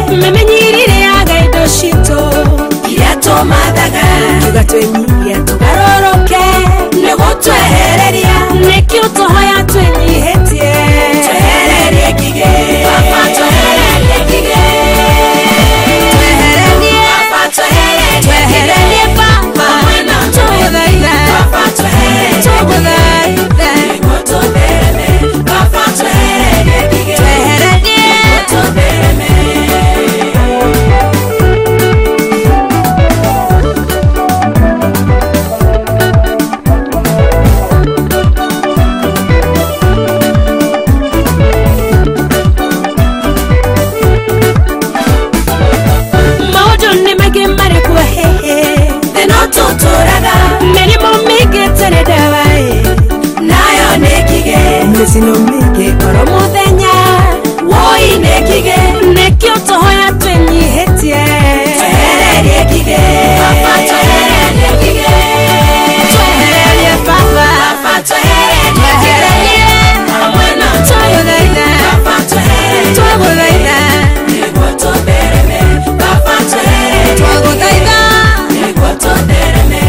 memenyirire agaido shito irato madaga tugatwenyiria tugaroroke negotwehereria nekio tohoya twenyihetie twehererie kige papa twehererie kige twehererie papa tuguthaitha papa twehererie tuguthaitha negotothereme papa twehererie kige twehererie negotothereme sinomike oromuthenya woi nekige nekio tohoya twenyihetie twehererie kige papa twehererie kige twehererie papa papa twehererie amwena tuguthaitha papa twehererie tuguthaitha negotothereme papa twehererie tuguthaitha negotothereme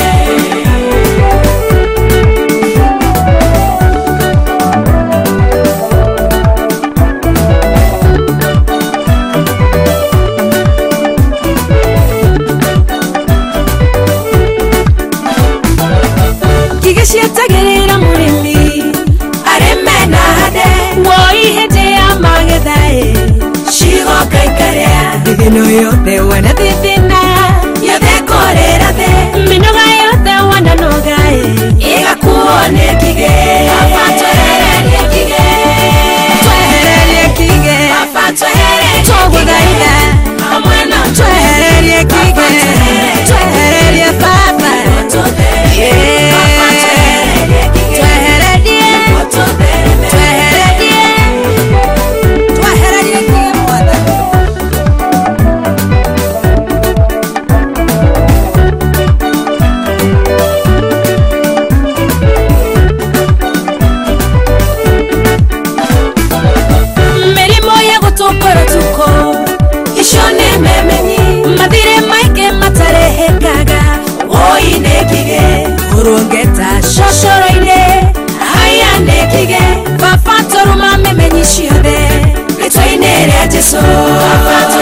Tagerera murimi aremena hade woi hete ya magethae shigo kaikarea dino yote wana didina yode korera de minoga yote wana nogae iga kuone kige papa twehererie kige twehererie kige papa twehererie tuguthaitha amwena twehererie kige twehererie papa Urungeta shoshoroine haya nekige papa toruma memenyishide betwainere ajeso papa